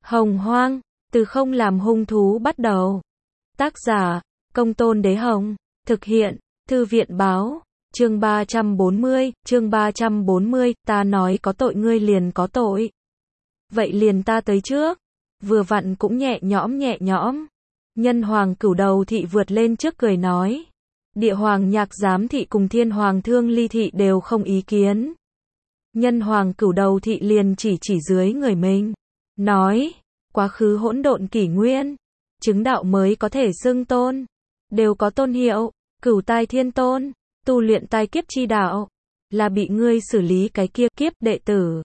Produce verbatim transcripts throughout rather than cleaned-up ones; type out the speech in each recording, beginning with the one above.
Hồng Hoang, từ không làm hung thú bắt đầu. Tác giả, Công Tôn Đế Hồng. Thực hiện, Thư viện báo. Chương ba trăm bốn mươi, chương ba trăm bốn mươi, ta nói có tội ngươi liền có tội. Vậy liền ta tới trước. Vừa vặn cũng nhẹ nhõm nhẹ nhõm. Nhân hoàng Cửu Đầu Thị vượt lên trước cười nói. Địa hoàng Nhạc Giám Thị cùng Thiên hoàng Thương Ly Thị đều không ý kiến. Nhân hoàng Cửu Đầu Thị liền chỉ chỉ dưới người mình. Nói, quá khứ hỗn độn kỷ nguyên. Chứng đạo mới có thể xưng tôn. Đều có tôn hiệu, Cửu Tai Thiên Tôn. Tu luyện tai kiếp chi đạo. Là bị ngươi xử lý cái kia kiếp đệ tử.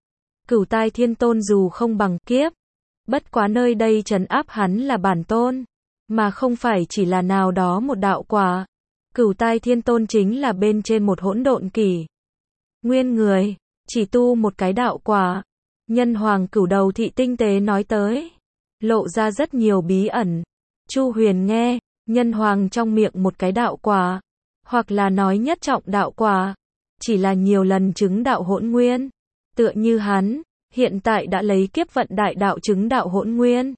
Cửu Tai Thiên Tôn dù không bằng kiếp. Bất quá nơi đây trấn áp hắn là bản tôn. Mà không phải chỉ là nào đó một đạo quả. Cửu Tai Thiên Tôn chính là bên trên một hỗn độn kỷ nguyên người. Chỉ tu một cái đạo quả. Nhân hoàng Cửu Đầu Thị tinh tế nói tới. Lộ ra rất nhiều bí ẩn. Chu Huyền nghe. Nhân hoàng trong miệng một cái đạo quả. Hoặc là nói nhất trọng đạo quả. Chỉ là nhiều lần chứng đạo hỗn nguyên. Tựa như hắn. Hiện tại đã lấy kiếp vận đại đạo chứng đạo hỗn nguyên.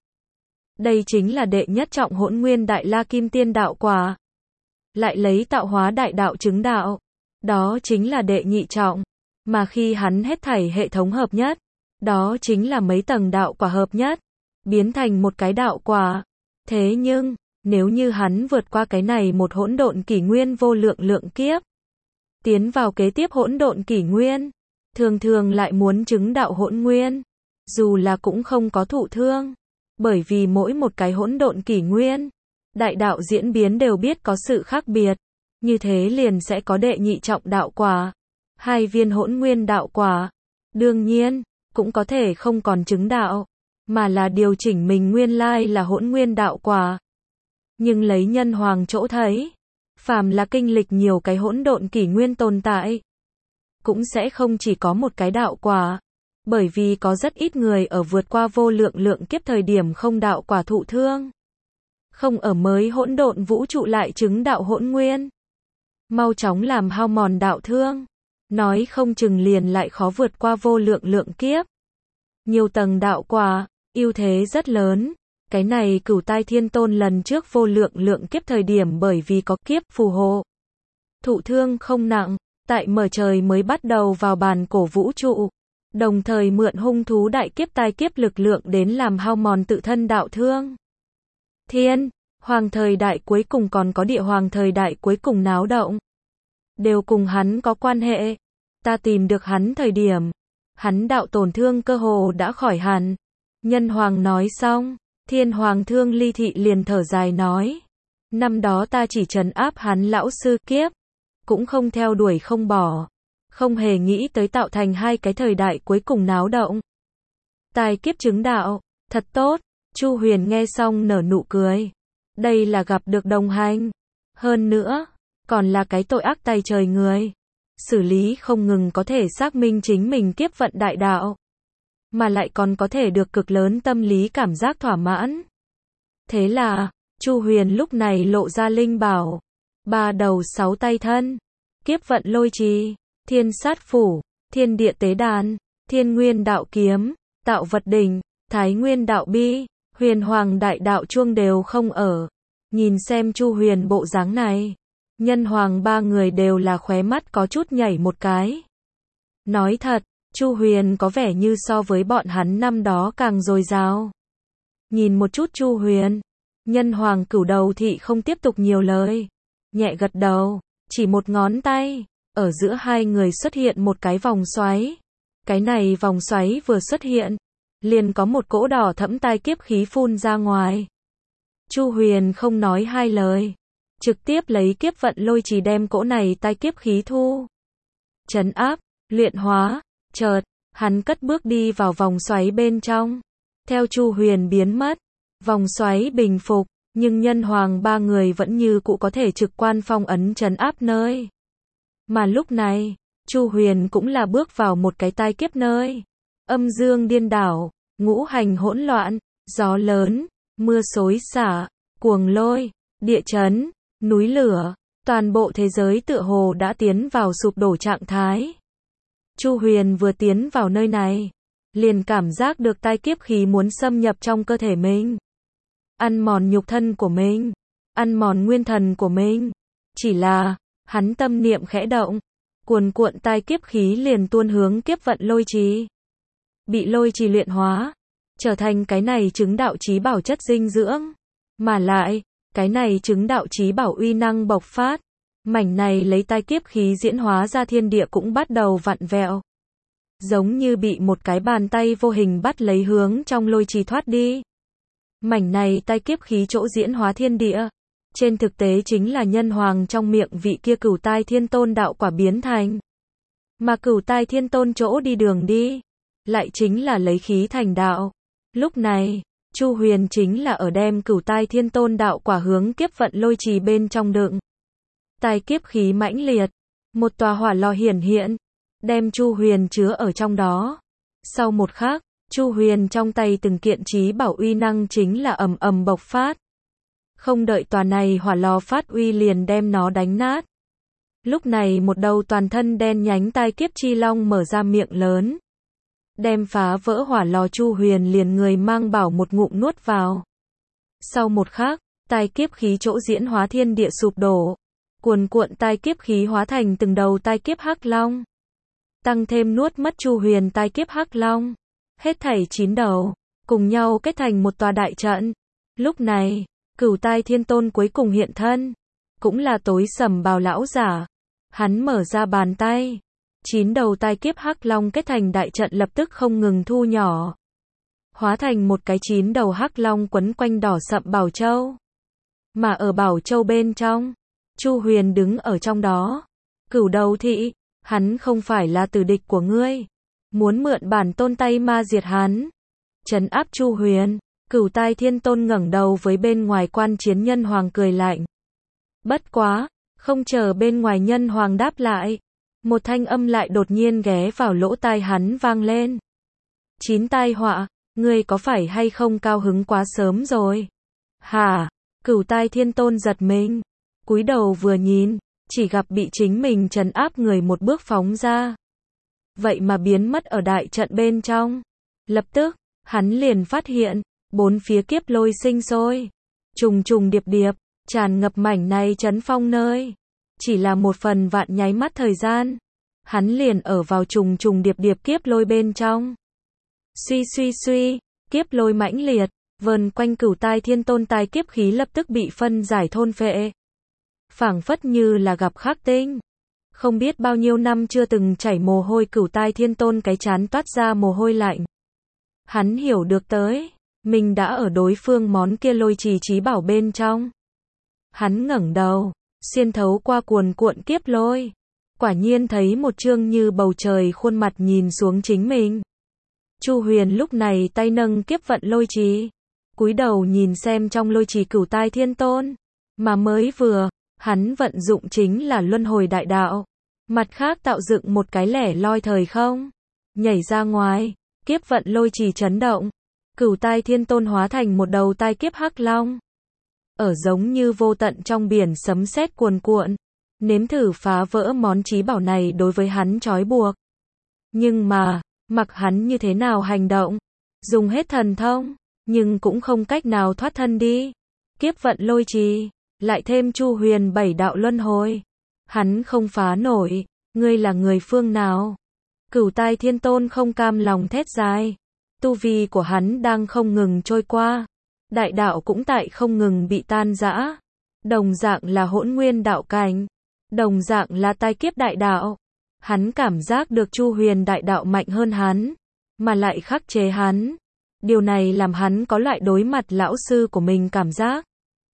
Đây chính là đệ nhất trọng hỗn nguyên đại la kim tiên đạo quả. Lại lấy tạo hóa đại đạo chứng đạo. Đó chính là đệ nhị trọng. Mà khi hắn hết thảy hệ thống hợp nhất. Đó chính là mấy tầng đạo quả hợp nhất. Biến thành một cái đạo quả. Thế nhưng, nếu như hắn vượt qua cái này một hỗn độn kỷ nguyên vô lượng lượng kiếp. Tiến vào kế tiếp hỗn độn kỷ nguyên. Thường thường lại muốn chứng đạo hỗn nguyên. Dù là cũng không có thụ thương. Bởi vì mỗi một cái hỗn độn kỷ nguyên. Đại đạo diễn biến đều biết có sự khác biệt. Như thế liền sẽ có đệ nhị trọng đạo quả. Hai viên hỗn nguyên đạo quả. Đương nhiên, cũng có thể không còn chứng đạo. Mà là điều chỉnh mình nguyên lai là hỗn nguyên đạo quả. Nhưng lấy nhân hoàng chỗ thấy. Phàm là kinh lịch nhiều cái hỗn độn kỷ nguyên tồn tại. Cũng sẽ không chỉ có một cái đạo quả. Bởi vì có rất ít người ở vượt qua vô lượng lượng kiếp thời điểm không đạo quả thụ thương. Không ở mới hỗn độn vũ trụ lại chứng đạo hỗn nguyên. Mau chóng làm hao mòn đạo thương. Nói không chừng liền lại khó vượt qua vô lượng lượng kiếp. Nhiều tầng đạo quả, ưu thế rất lớn. Cái này Cửu Tai Thiên Tôn lần trước vô lượng lượng kiếp thời điểm bởi vì có kiếp phù hộ. Thụ thương không nặng. Tại mở trời mới bắt đầu vào bàn cổ vũ trụ. Đồng thời mượn hung thú đại kiếp tai kiếp lực lượng đến làm hao mòn tự thân đạo thương. Thiên, hoàng thời đại cuối cùng còn có địa hoàng thời đại cuối cùng náo động. Đều cùng hắn có quan hệ. Ta tìm được hắn thời điểm. Hắn đạo tổn thương cơ hồ đã khỏi hẳn. Nhân hoàng nói xong. Thiên hoàng Thương Ly Thị liền thở dài nói. Năm đó ta chỉ trấn áp hắn lão sư kiếp. Cũng không theo đuổi không bỏ. Không hề nghĩ tới tạo thành hai cái thời đại cuối cùng náo động. Tai kiếp chứng đạo. Thật tốt. Chu Huyền nghe xong nở nụ cười. Đây là gặp được đồng hành. Hơn nữa. Còn là cái tội ác tay trời người. Xử lý không ngừng có thể xác minh chính mình kiếp vận đại đạo. Mà lại còn có thể được cực lớn tâm lý cảm giác thỏa mãn. Thế là. Chu Huyền lúc này lộ ra linh bảo. Ba đầu sáu tay thân. Kiếp vận lôi trì. Thiên sát phủ. Thiên địa tế đàn. Thiên nguyên đạo kiếm. Tạo vật đỉnh. Thái nguyên đạo bi. Huyền hoàng đại đạo chuông đều không ở. Nhìn xem Chu Huyền bộ dáng này. Nhân hoàng ba người đều là khóe mắt có chút nhảy một cái. Nói thật, Chu Huyền có vẻ như so với bọn hắn năm đó càng dồi dào. Nhìn một chút Chu Huyền. Nhân hoàng Cửu Đầu Thị không tiếp tục nhiều lời. Nhẹ gật đầu, chỉ một ngón tay. Ở giữa hai người xuất hiện một cái vòng xoáy. Cái này vòng xoáy vừa xuất hiện. Liền có một cỗ đỏ thẫm tai kiếp khí phun ra ngoài. Chu Huyền không nói hai lời. Trực tiếp lấy kiếp vận lôi trì đem cỗ này tai kiếp khí thu. Trấn áp, luyện hóa, chợt, hắn cất bước đi vào vòng xoáy bên trong. Theo Chu Huyền biến mất. Vòng xoáy bình phục. Nhưng nhân hoàng ba người vẫn như cũ có thể trực quan phong ấn trấn áp nơi. Mà lúc này, Chu Huyền cũng là bước vào một cái tai kiếp nơi. Âm dương điên đảo, ngũ hành hỗn loạn, gió lớn, mưa xối xả, cuồng lôi, địa chấn, núi lửa, toàn bộ thế giới tựa hồ đã tiến vào sụp đổ trạng thái. Chu Huyền vừa tiến vào nơi này, liền cảm giác được tai kiếp khí muốn xâm nhập trong cơ thể mình. Ăn mòn nhục thân của mình, ăn mòn nguyên thần của mình. Chỉ là, hắn tâm niệm khẽ động, cuồn cuộn tai kiếp khí liền tuôn hướng kiếp vận lôi trì. Bị lôi trì luyện hóa, trở thành cái này chứng đạo chí bảo chất dinh dưỡng. Mà lại, cái này chứng đạo chí bảo uy năng bộc phát. Mảnh này lấy tai kiếp khí diễn hóa ra thiên địa cũng bắt đầu vặn vẹo. Giống như bị một cái bàn tay vô hình bắt lấy hướng trong lôi trì thoát đi. Mảnh này tai kiếp khí chỗ diễn hóa thiên địa. Trên thực tế chính là nhân hoàng trong miệng vị kia cửu tai thiên tôn đạo quả biến thành. Mà cửu tai thiên tôn chỗ đi đường đi, lại chính là lấy khí thành đạo. Lúc này, Chu Huyền chính là ở đem cửu tai thiên tôn đạo quả hướng kiếp vận lôi trì bên trong đựng. Tai kiếp khí mãnh liệt, một tòa hỏa lò hiển hiện, đem Chu Huyền chứa ở trong đó. Sau một khắc, Chu Huyền trong tay từng kiện chí bảo uy năng chính là ầm ầm bộc phát. Không đợi tòa này hỏa lò phát uy liền đem nó đánh nát. Lúc này một đầu toàn thân đen nhánh tai kiếp chi long mở ra miệng lớn. Đem phá vỡ hỏa lò Chu Huyền liền người mang bảo một ngụm nuốt vào. Sau một khắc, tai kiếp khí chỗ diễn hóa thiên địa sụp đổ. Cuồn cuộn tai kiếp khí hóa thành từng đầu tai kiếp hắc long. Tăng thêm nuốt mất Chu Huyền tai kiếp hắc long. Hết thảy chín đầu, cùng nhau kết thành một tòa đại trận. Lúc này, cửu tai thiên tôn cuối cùng hiện thân. Cũng là tối sầm bào lão giả. Hắn mở ra bàn tay. Chín đầu tai kiếp hắc long kết thành đại trận lập tức không ngừng thu nhỏ. Hóa thành một cái chín đầu hắc long quấn quanh đỏ sậm bảo châu. Mà ở bảo châu bên trong, Chu Huyền đứng ở trong đó. Cửu đầu thị, hắn không phải là tử địch của ngươi. Muốn mượn bản tôn tay ma diệt hắn. Trấn áp Chu Huyền, cửu tai thiên tôn ngẩng đầu với bên ngoài quan chiến nhân hoàng cười lạnh. Bất quá, không chờ bên ngoài nhân hoàng đáp lại. Một thanh âm lại đột nhiên ghé vào lỗ tai hắn vang lên. Chín tai họa, ngươi có phải hay không cao hứng quá sớm rồi? Hả? Cửu tai thiên tôn giật mình. Cúi đầu vừa nhìn, chỉ gặp bị chính mình trấn áp người một bước phóng ra. Vậy mà biến mất ở đại trận bên trong. Lập tức, hắn liền phát hiện, bốn phía kiếp lôi sinh sôi. Trùng trùng điệp điệp, tràn ngập mảnh này trấn phong nơi. Chỉ là một phần vạn nháy mắt thời gian. Hắn liền ở vào trùng trùng điệp điệp kiếp lôi bên trong. Suy suy suy, kiếp lôi mãnh liệt, vờn quanh cửu tai thiên tôn tai kiếp khí lập tức bị phân giải thôn phệ. Phảng phất như là gặp khắc tinh. Không biết bao nhiêu năm chưa từng chảy mồ hôi cửu tai thiên tôn cái chán toát ra mồ hôi lạnh. Hắn hiểu được tới, mình đã ở đối phương món kia lôi trì chí bảo bên trong. Hắn ngẩng đầu, xuyên thấu qua cuồn cuộn kiếp lôi. Quả nhiên thấy một trương như bầu trời khuôn mặt nhìn xuống chính mình. Chu Huyền lúc này tay nâng kiếp vận lôi trì. Cúi đầu nhìn xem trong lôi trì cửu tai thiên tôn. Mà mới vừa, hắn vận dụng chính là luân hồi đại đạo. Mặt khác tạo dựng một cái lẻ loi thời không. Nhảy ra ngoài, kiếp vận lôi trì chấn động. Cửu tai thiên tôn hóa thành một đầu tai kiếp hắc long. Ở giống như vô tận trong biển sấm sét cuồn cuộn. Nếm thử phá vỡ món chí bảo này đối với hắn trói buộc. Nhưng mà, mặc hắn như thế nào hành động, dùng hết thần thông, nhưng cũng không cách nào thoát thân đi. Kiếp vận lôi trì, lại thêm Chu Huyền bảy đạo luân hồi. Hắn không phá nổi, ngươi là người phương nào? Cửu tai thiên tôn không cam lòng thét dài. Tu vi của hắn đang không ngừng trôi qua. Đại đạo cũng tại không ngừng bị tan rã. Đồng dạng là hỗn nguyên đạo cảnh. Đồng dạng là tai kiếp đại đạo. Hắn cảm giác được Chu Huyền đại đạo mạnh hơn hắn. Mà lại khắc chế hắn. Điều này làm hắn có loại đối mặt lão sư của mình cảm giác.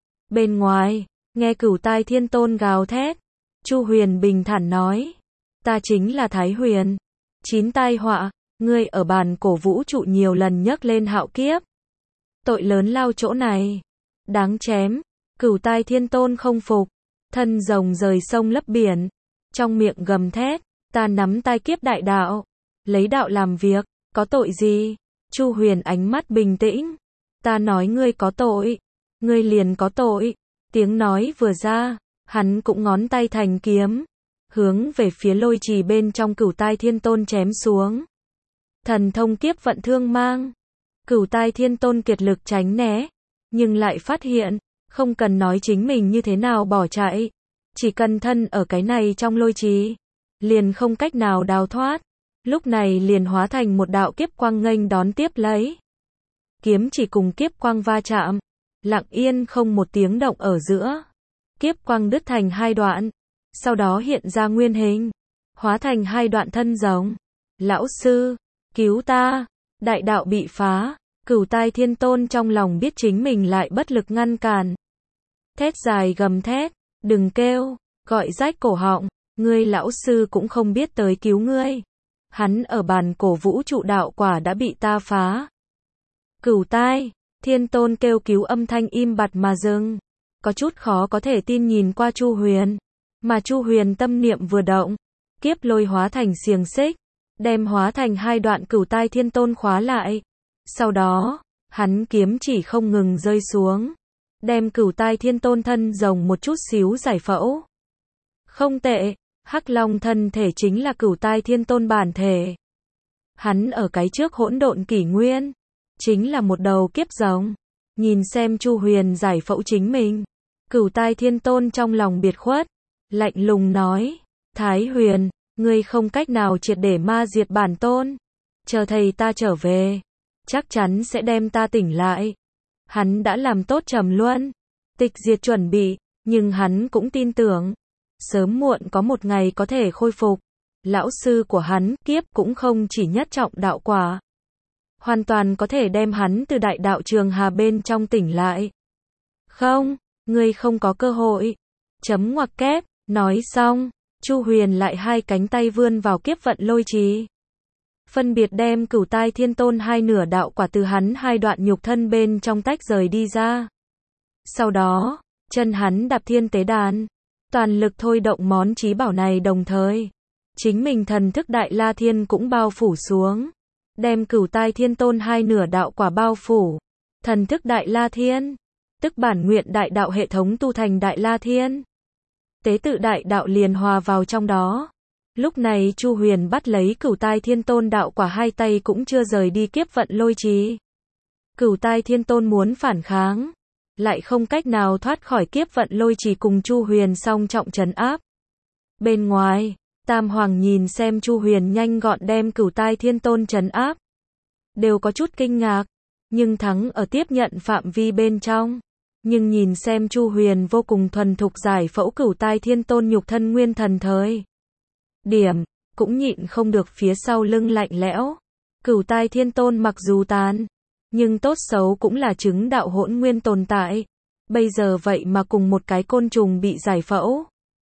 Bên ngoài, nghe cửu tai thiên tôn gào thét. Chu Huyền bình thản nói. Ta chính là Thái Huyền. Chín tai họa, ngươi ở bàn cổ vũ trụ nhiều lần nhắc lên hạo kiếp. Tội lớn lao chỗ này. Đáng chém. Cửu tai thiên tôn không phục. Thân rồng rời sông lấp biển. Trong miệng gầm thét. Ta nắm tai kiếp đại đạo. Lấy đạo làm việc. Có tội gì? Chu Huyền ánh mắt bình tĩnh. Ta nói ngươi có tội. Ngươi liền có tội. Tiếng nói vừa ra. Hắn cũng ngón tay thành kiếm. Hướng về phía lôi trì bên trong cửu tai thiên tôn chém xuống. Thần thông kiếp vận thương mang. Cửu Tai Thiên Tôn kiệt lực tránh né, nhưng lại phát hiện, không cần nói chính mình như thế nào bỏ chạy, chỉ cần thân ở cái này trong lôi trì, liền không cách nào đào thoát. Lúc này liền hóa thành một đạo kiếp quang nghênh đón tiếp lấy. Kiếm chỉ cùng kiếp quang va chạm, lặng yên không một tiếng động ở giữa. Kiếp quang đứt thành hai đoạn, sau đó hiện ra nguyên hình, hóa thành hai đoạn thân rồng. Lão sư, cứu ta, đại đạo bị phá, Cửu Tai Thiên Tôn trong lòng biết chính mình lại bất lực ngăn cản. Thét dài gầm thét, đừng kêu, gọi rách cổ họng, ngươi lão sư cũng không biết tới cứu ngươi. Hắn ở bàn cổ vũ trụ đạo quả đã bị ta phá. Cửu Tai Thiên Tôn kêu cứu âm thanh im bặt mà dừng, có chút khó có thể tin nhìn qua Chu Huyền, mà Chu Huyền tâm niệm vừa động, kiếp lôi hóa thành xiềng xích, đem hóa thành hai đoạn Cửu Tai Thiên Tôn khóa lại. Sau đó, hắn kiếm chỉ không ngừng rơi xuống, đem Cửu Tai Thiên Tôn thân rồng một chút xíu giải phẫu. Không tệ, Hắc Long thân thể chính là Cửu Tai Thiên Tôn bản thể. Hắn ở cái trước hỗn độn kỷ nguyên, chính là một đầu kiếp rồng. Nhìn xem Chu Huyền giải phẫu chính mình, Cửu Tai Thiên Tôn trong lòng biệt khuất, lạnh lùng nói, Thái Huyền, ngươi không cách nào triệt để ma diệt bản tôn, chờ thầy ta trở về, chắc chắn sẽ đem ta tỉnh lại. Hắn đã làm tốt trầm luân, tịch diệt chuẩn bị, nhưng hắn cũng tin tưởng, sớm muộn có một ngày có thể khôi phục. Lão sư của hắn, kiếp cũng không chỉ nhất trọng đạo quả, hoàn toàn có thể đem hắn từ đại đạo trường hà bên trong tỉnh lại. Không, ngươi không có cơ hội. Chấm ngoặc kép, nói xong, Chu Huyền lại hai cánh tay vươn vào kiếp vận lôi trì, phân biệt đem Cửu Tai Thiên Tôn hai nửa đạo quả từ hắn hai đoạn nhục thân bên trong tách rời đi ra. Sau đó, chân hắn đạp thiên tế đàn, toàn lực thôi động món chí bảo này, đồng thời chính mình thần thức Đại La Thiên cũng bao phủ xuống, đem Cửu Tai Thiên Tôn hai nửa đạo quả bao phủ. Thần thức Đại La Thiên, tức bản nguyện đại đạo hệ thống tu thành Đại La Thiên. Tế tự đại đạo liền hòa vào trong đó. Lúc này Chu Huyền bắt lấy Cửu Tai Thiên Tôn đạo quả, hai tay cũng chưa rời đi kiếp vận lôi trì. Cửu Tai Thiên Tôn muốn phản kháng, lại không cách nào thoát khỏi kiếp vận lôi trì cùng Chu Huyền song trọng trấn áp. Bên ngoài, Tam Hoàng nhìn xem Chu Huyền nhanh gọn đem Cửu Tai Thiên Tôn trấn áp, đều có chút kinh ngạc, nhưng thắng ở tiếp nhận phạm vi bên trong. Nhưng nhìn xem Chu Huyền vô cùng thuần thục giải phẫu Cửu Tai Thiên Tôn nhục thân nguyên thần thời điểm, cũng nhịn không được phía sau lưng lạnh lẽo. Cửu Tai Thiên Tôn mặc dù tàn, nhưng tốt xấu cũng là chứng đạo hỗn nguyên tồn tại. Bây giờ vậy mà cùng một cái côn trùng bị giải phẫu.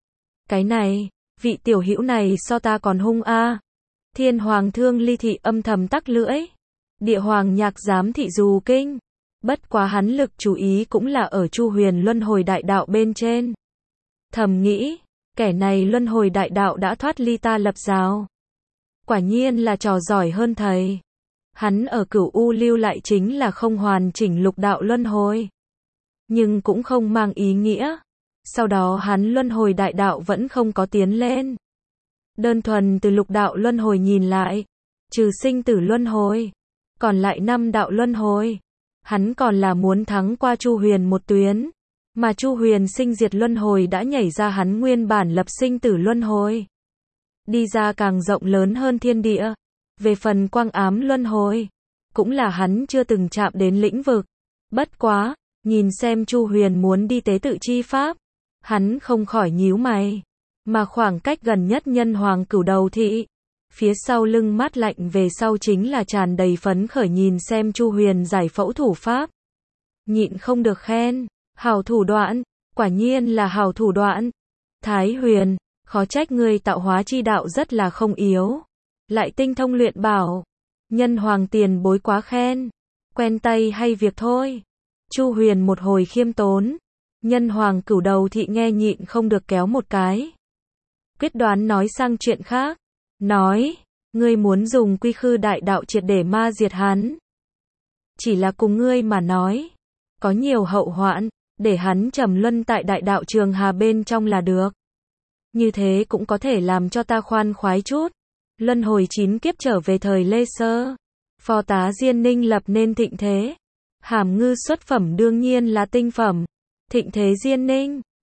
Cái này, vị tiểu hữu này so ta còn hung a. À. Thiên Hoàng Thương Ly Thị âm thầm tắc lưỡi. Địa Hoàng Nhạc Giám Thị dù kinh. Bất quá hắn lực chú ý cũng là ở Chu Huyền luân hồi đại đạo bên trên. Thầm nghĩ, kẻ này luân hồi đại đạo đã thoát ly ta lập giáo. Quả nhiên là trò giỏi hơn thầy. Hắn ở Cửu U lưu lại chính là không hoàn chỉnh lục đạo luân hồi. Nhưng cũng không mang ý nghĩa. Sau đó hắn luân hồi đại đạo vẫn không có tiến lên. Đơn thuần từ lục đạo luân hồi nhìn lại, trừ sinh tử luân hồi, còn lại năm đạo luân hồi, hắn còn là muốn thắng qua Chu Huyền một tuyến. Mà Chu Huyền sinh diệt luân hồi đã nhảy ra hắn nguyên bản lập sinh tử luân hồi, đi ra càng rộng lớn hơn thiên địa. Về phần quang ám luân hồi, cũng là hắn chưa từng chạm đến lĩnh vực. Bất quá, nhìn xem Chu Huyền muốn đi tế tự chi pháp, hắn không khỏi nhíu mày. Mà khoảng cách gần nhất Nhân Hoàng Cửu Đầu Thị, phía sau lưng mát lạnh về sau chính là tràn đầy phấn khởi nhìn xem Chu Huyền giải phẫu thủ pháp. Nhịn không được khen, hảo thủ đoạn, quả nhiên là hảo thủ đoạn. Thái Huyền, khó trách ngươi tạo hóa chi đạo rất là không yếu, lại tinh thông luyện bảo. Nhân Hoàng tiền bối quá khen, quen tay hay việc thôi. Chu Huyền một hồi khiêm tốn. Nhân Hoàng Cửu Đầu Thị nghe nhịn không được kéo một cái. Quyết đoán nói sang chuyện khác. Nói, ngươi muốn dùng quy khư đại đạo triệt để ma diệt hắn. Chỉ là cùng ngươi mà nói, có nhiều hậu hoạn, để hắn trầm luân tại đại đạo trường hà bên trong là được. Như thế cũng có thể làm cho ta khoan khoái chút. Luân hồi chín kiếp trở về thời Lê Sơ. Phò tá Diên Ninh lập nên thịnh thế. Hàm ngư xuất phẩm đương nhiên là tinh phẩm. Thịnh thế Diên Ninh.